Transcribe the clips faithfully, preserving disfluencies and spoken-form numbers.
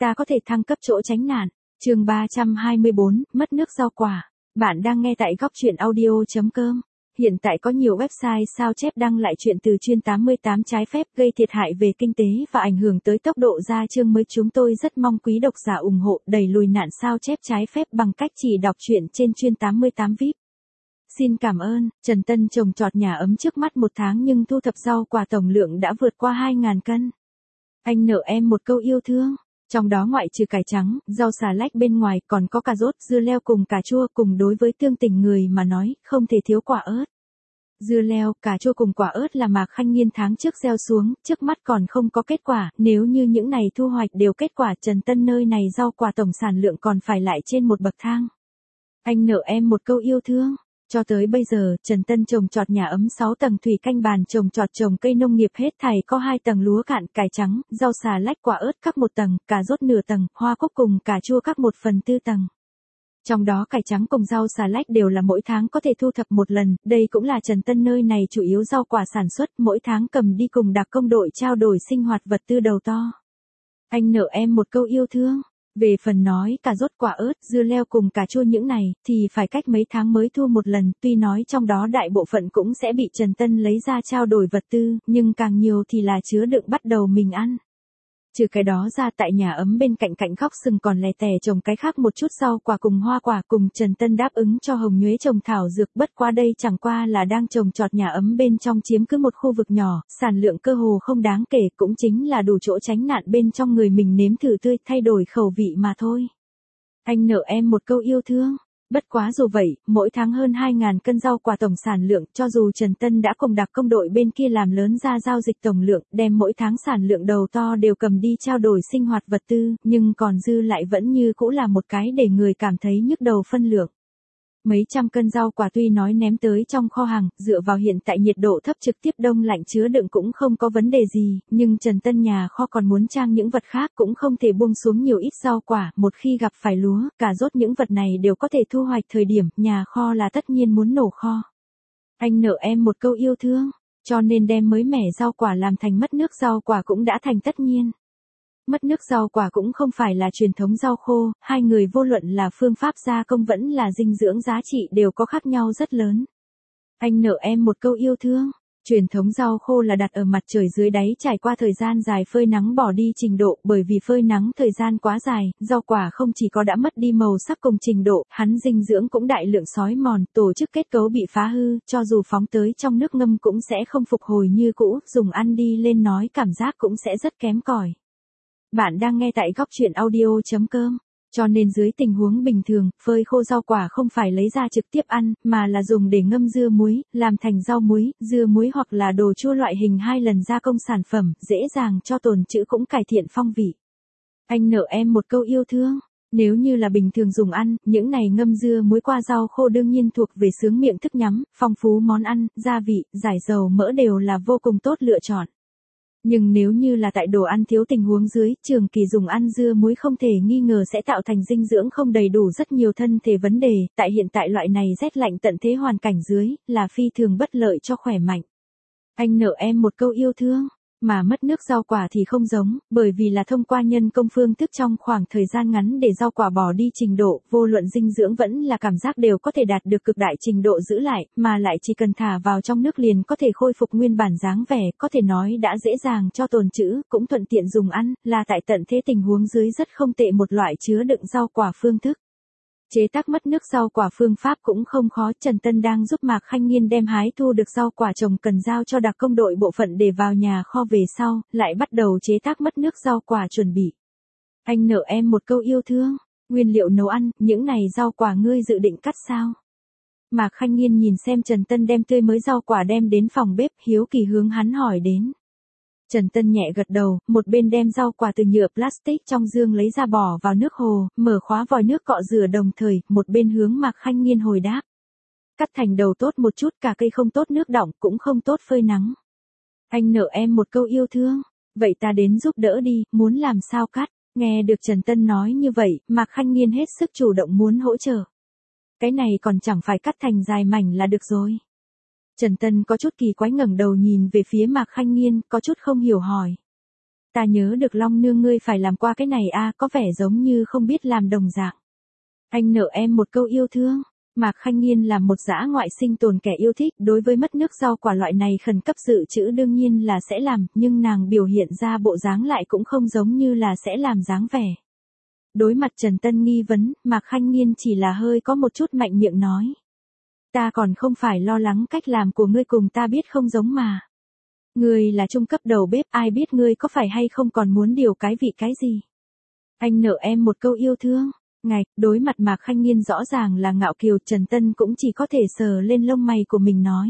ta có thể thăng cấp chỗ tránh nạn. Chương ba trăm hai mươi bốn, mất nước rau quả. Bạn đang nghe tại góc truyện audio chấm com. Hiện tại có nhiều website sao chép đăng lại chuyện từ chuyên tám mươi tám trái phép gây thiệt hại về kinh tế và ảnh hưởng tới tốc độ ra chương mới. Chúng tôi rất mong quý độc giả ủng hộ đẩy lùi nạn sao chép trái phép bằng cách chỉ đọc truyện trên chuyên tám mươi tám vi ai pi. Xin cảm ơn. Trần Tân trồng trọt nhà ấm trước mắt một tháng nhưng thu thập rau quả tổng lượng đã vượt qua hai nghìn cân. Anh nợ em một câu yêu thương. Trong đó ngoại trừ cải trắng, rau xà lách bên ngoài còn có cà rốt, dưa leo cùng cà chua. Cùng đối với tương tình người mà nói, không thể thiếu quả ớt. Dưa leo, cà chua cùng quả ớt là Mạc Khanh Nghiên tháng trước gieo xuống, trước mắt còn không có kết quả. Nếu như những này thu hoạch đều kết quả, Trần Tân nơi này rau quả tổng sản lượng còn phải lại trên một bậc thang. Anh nợ em một câu yêu thương. Cho tới bây giờ, Trần Tân trồng trọt nhà ấm sáu tầng thủy canh bàn trồng trọt trồng cây nông nghiệp hết thảy có hai tầng lúa cạn, cải trắng, rau xà lách, quả ớt các một tầng, cà rốt nửa tầng, hoa cúc cùng cà chua các một phần tư tầng. Trong đó cải trắng cùng rau xà lách đều là mỗi tháng có thể thu thập một lần, đây cũng là Trần Tân nơi này chủ yếu rau quả sản xuất, mỗi tháng cầm đi cùng đặc công đội trao đổi sinh hoạt vật tư đầu to. Anh nợ em một câu yêu thương. Về phần nói cà rốt, quả ớt, dưa leo cùng cà chua những này thì phải cách mấy tháng mới thu một lần, tuy nói trong đó đại bộ phận cũng sẽ bị Trần Tân lấy ra trao đổi vật tư, nhưng càng nhiều thì là chứa đựng bắt đầu mình ăn. Trừ cái đó ra, tại nhà ấm bên cạnh cạnh góc sừng còn lè tè trồng cái khác một chút rau quả cùng hoa quả cùng Trần Tân đáp ứng cho Hồng Nhuế trồng thảo dược, bất qua đây chẳng qua là đang trồng trọt nhà ấm bên trong chiếm cứ một khu vực nhỏ, sản lượng cơ hồ không đáng kể, cũng chính là đủ chỗ tránh nạn bên trong người mình nếm thử tươi, thay đổi khẩu vị mà thôi. Anh nợ em một câu yêu thương. Bất quá dù vậy, mỗi tháng hơn hai nghìn cân rau quả tổng sản lượng, cho dù Trần Tân đã cùng đặc công đội bên kia làm lớn ra giao dịch tổng lượng, đem mỗi tháng sản lượng đầu to đều cầm đi trao đổi sinh hoạt vật tư, nhưng còn dư lại vẫn như cũ là một cái để người cảm thấy nhức đầu phân lượng. Mấy trăm cân rau quả tuy nói ném tới trong kho hàng, dựa vào hiện tại nhiệt độ thấp trực tiếp đông lạnh chứa đựng cũng không có vấn đề gì, nhưng Trần Tân nhà kho còn muốn trang những vật khác cũng không thể buông xuống nhiều ít rau quả, một khi gặp phải lúa, cà rốt những vật này đều có thể thu hoạch thời điểm, nhà kho là tất nhiên muốn nổ kho. Anh nợ em một câu yêu thương, cho nên đem mới mẻ rau quả làm thành mất nước rau quả cũng đã thành tất nhiên. Mất nước rau quả cũng không phải là truyền thống rau khô, hai người vô luận là phương pháp gia công vẫn là dinh dưỡng giá trị đều có khác nhau rất lớn. Anh nợ em một câu yêu thương. Truyền thống rau khô là đặt ở mặt trời dưới đáy trải qua thời gian dài phơi nắng bỏ đi trình độ, bởi vì phơi nắng thời gian quá dài, rau quả không chỉ có đã mất đi màu sắc cùng trình độ, hắn dinh dưỡng cũng đại lượng xói mòn, tổ chức kết cấu bị phá hư, cho dù phóng tới trong nước ngâm cũng sẽ không phục hồi như cũ, dùng ăn đi lên nói cảm giác cũng sẽ rất kém cỏi. Bạn đang nghe tại góc truyện audio chấm com. Cho nên dưới tình huống bình thường, phơi khô rau quả không phải lấy ra trực tiếp ăn, mà là dùng để ngâm dưa muối, làm thành rau muối, dưa muối hoặc là đồ chua loại hình hai lần gia công sản phẩm, dễ dàng cho tồn trữ cũng cải thiện phong vị. Anh nợ em một câu yêu thương. Nếu như là bình thường dùng ăn, những này ngâm dưa muối qua rau khô đương nhiên thuộc về sướng miệng thức nhắm, phong phú món ăn, gia vị, giải dầu mỡ đều là vô cùng tốt lựa chọn. Nhưng nếu như là tại đồ ăn thiếu tình huống dưới, trường kỳ dùng ăn dưa muối không thể nghi ngờ sẽ tạo thành dinh dưỡng không đầy đủ rất nhiều thân thể vấn đề, tại hiện tại loại này rét lạnh tận thế hoàn cảnh dưới, là phi thường bất lợi cho khỏe mạnh. Anh nợ em một câu yêu thương. Mà mất nước rau quả thì không giống, bởi vì là thông qua nhân công phương thức trong khoảng thời gian ngắn để rau quả bỏ đi trình độ, vô luận dinh dưỡng vẫn là cảm giác đều có thể đạt được cực đại trình độ giữ lại, mà lại chỉ cần thả vào trong nước liền có thể khôi phục nguyên bản dáng vẻ, có thể nói đã dễ dàng cho tồn trữ, cũng thuận tiện dùng ăn, là tại tận thế tình huống dưới rất không tệ một loại chứa đựng rau quả phương thức. Chế tác mất nước rau quả phương pháp cũng không khó, Trần Tân đang giúp Mạc Khanh Nghiên đem hái thu được rau quả trồng cần giao cho đặc công đội bộ phận để vào nhà kho về sau, lại bắt đầu chế tác mất nước rau quả chuẩn bị. Anh nợ em một câu yêu thương. Nguyên liệu nấu ăn, những này rau quả ngươi dự định cắt sao? Mạc Khanh Nghiên nhìn xem Trần Tân đem tươi mới rau quả đem đến phòng bếp, hiếu kỳ hướng hắn hỏi đến. Trần Tân nhẹ gật đầu, một bên đem rau quả từ nhựa plastic trong dương lấy ra bỏ vào nước hồ, mở khóa vòi nước cọ rửa đồng thời, một bên hướng Mạc Khanh Nghiên hồi đáp. Cắt thành đầu tốt một chút, cả cây không tốt nước đọng, cũng không tốt phơi nắng. Anh nợ em một câu yêu thương. Vậy ta đến giúp đỡ đi, muốn làm sao cắt? Nghe được Trần Tân nói như vậy, Mạc Khanh Nghiên hết sức chủ động muốn hỗ trợ. Cái này còn chẳng phải cắt thành dài mảnh là được rồi. Trần Tân có chút kỳ quái ngẩng đầu nhìn về phía Mạc Khanh Nghiên, có chút không hiểu hỏi. Ta nhớ được Long nương ngươi phải làm qua cái này a, có vẻ giống như không biết làm đồng dạng. Anh nợ em một câu yêu thương. Mạc Khanh Nghiên là một dã ngoại sinh tồn kẻ yêu thích, đối với mất nước rau quả loại này khẩn cấp dự trữ đương nhiên là sẽ làm, nhưng nàng biểu hiện ra bộ dáng lại cũng không giống như là sẽ làm dáng vẻ. Đối mặt Trần Tân nghi vấn, Mạc Khanh Nghiên chỉ là hơi có một chút mạnh miệng nói. Ta còn không phải lo lắng cách làm của ngươi cùng ta biết không giống mà. Ngươi là trung cấp đầu bếp, ai biết ngươi có phải hay không còn muốn điều cái vị cái gì. Anh nợ em một câu yêu thương. Ngạch, đối mặt Mạc Khanh Nghiên rõ ràng là ngạo kiều, Trần Tân cũng chỉ có thể sờ lên lông mày của mình nói.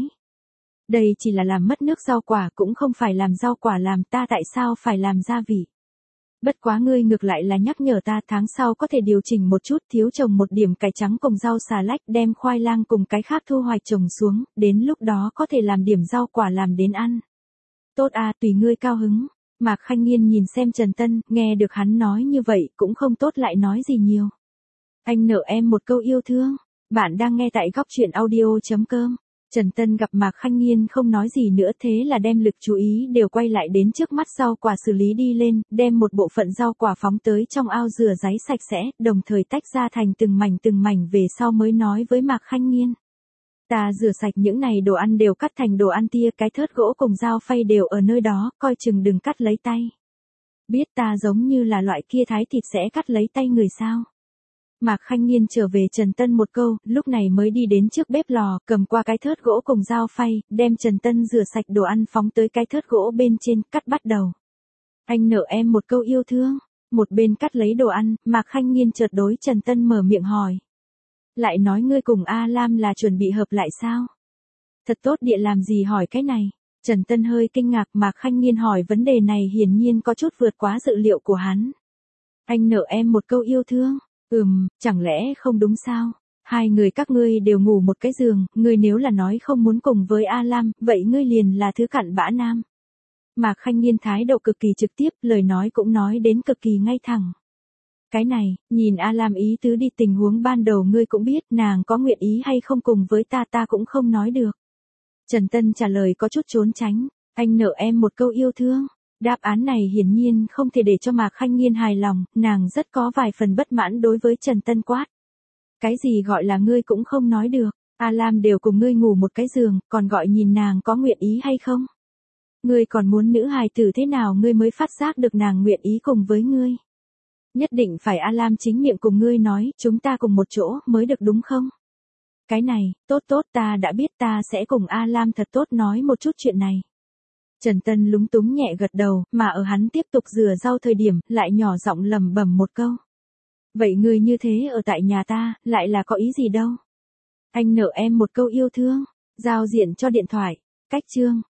Đây chỉ là làm mất nước rau quả, cũng không phải làm rau quả làm, ta tại sao phải làm gia vị. Bất quá ngươi ngược lại là nhắc nhở ta, tháng sau có thể điều chỉnh một chút, thiếu trồng một điểm cải trắng cùng rau xà lách, đem khoai lang cùng cái khác thu hoạch trồng xuống, đến lúc đó có thể làm điểm rau quả làm đến ăn. Tốt à, tùy ngươi cao hứng. Mạc Khanh Nghiên nhìn xem Trần Tân, nghe được hắn nói như vậy, cũng không tốt lại nói gì nhiều. Anh nợ em một câu yêu thương. Bạn đang nghe tại góc truyện audio chấm com. Trần Tân gặp Mạc Khanh Nghiên không nói gì nữa, thế là đem lực chú ý đều quay lại đến trước mắt rau quả xử lý đi lên, đem một bộ phận rau quả phóng tới trong ao rửa ráy sạch sẽ, đồng thời tách ra thành từng mảnh từng mảnh về sau mới nói với Mạc Khanh Nghiên. Ta rửa sạch những này đồ ăn đều cắt thành đồ ăn tia, cái thớt gỗ cùng dao phay đều ở nơi đó, coi chừng đừng cắt lấy tay. Biết ta giống như là loại kia thái thịt sẽ cắt lấy tay người sao? Mạc Khanh Nghiên trở về Trần Tân một câu, lúc này mới đi đến trước bếp lò, cầm qua cái thớt gỗ cùng dao phay, đem Trần Tân rửa sạch đồ ăn phóng tới cái thớt gỗ bên trên, cắt bắt đầu. Anh nợ em một câu yêu thương. Một bên cắt lấy đồ ăn, Mạc Khanh Nghiên chợt đối Trần Tân mở miệng hỏi. Lại nói ngươi cùng A Lam là chuẩn bị hợp lại sao? Thật tốt địa làm gì hỏi cái này? Trần Tân hơi kinh ngạc, Mạc Khanh Nghiên hỏi vấn đề này hiển nhiên có chút vượt quá dự liệu của hắn. Anh nợ em một câu yêu thương. Ừm, chẳng lẽ không đúng sao? Hai người các ngươi đều ngủ một cái giường, ngươi nếu là nói không muốn cùng với A Lam, vậy ngươi liền là thứ cặn bã nam. Mạc Khanh Nghiên thái độ cực kỳ trực tiếp, lời nói cũng nói đến cực kỳ ngay thẳng. Cái này, nhìn A Lam ý tứ đi, tình huống ban đầu ngươi cũng biết, nàng có nguyện ý hay không cùng với ta ta cũng không nói được. Trần Tân trả lời có chút trốn tránh, anh nợ em một câu yêu thương. Đáp án này hiển nhiên không thể để cho Mạc Khanh Nghiên hài lòng, nàng rất có vài phần bất mãn đối với Trần Tân quát. Cái gì gọi là ngươi cũng không nói được, A Lam đều cùng ngươi ngủ một cái giường, còn gọi nhìn nàng có nguyện ý hay không? Ngươi còn muốn nữ hài tử thế nào ngươi mới phát giác được nàng nguyện ý cùng với ngươi? Nhất định phải A Lam chính miệng cùng ngươi nói, chúng ta cùng một chỗ mới được đúng không? Cái này, tốt tốt, ta đã biết, ta sẽ cùng A Lam thật tốt nói một chút chuyện này. Trần Tân lúng túng nhẹ gật đầu, mà ở hắn tiếp tục rửa rau thời điểm, lại nhỏ giọng lẩm bẩm một câu. Vậy ngươi như thế ở tại nhà ta, lại là có ý gì đâu? Anh nợ em một câu yêu thương. Giao diện cho điện thoại. Cách chương.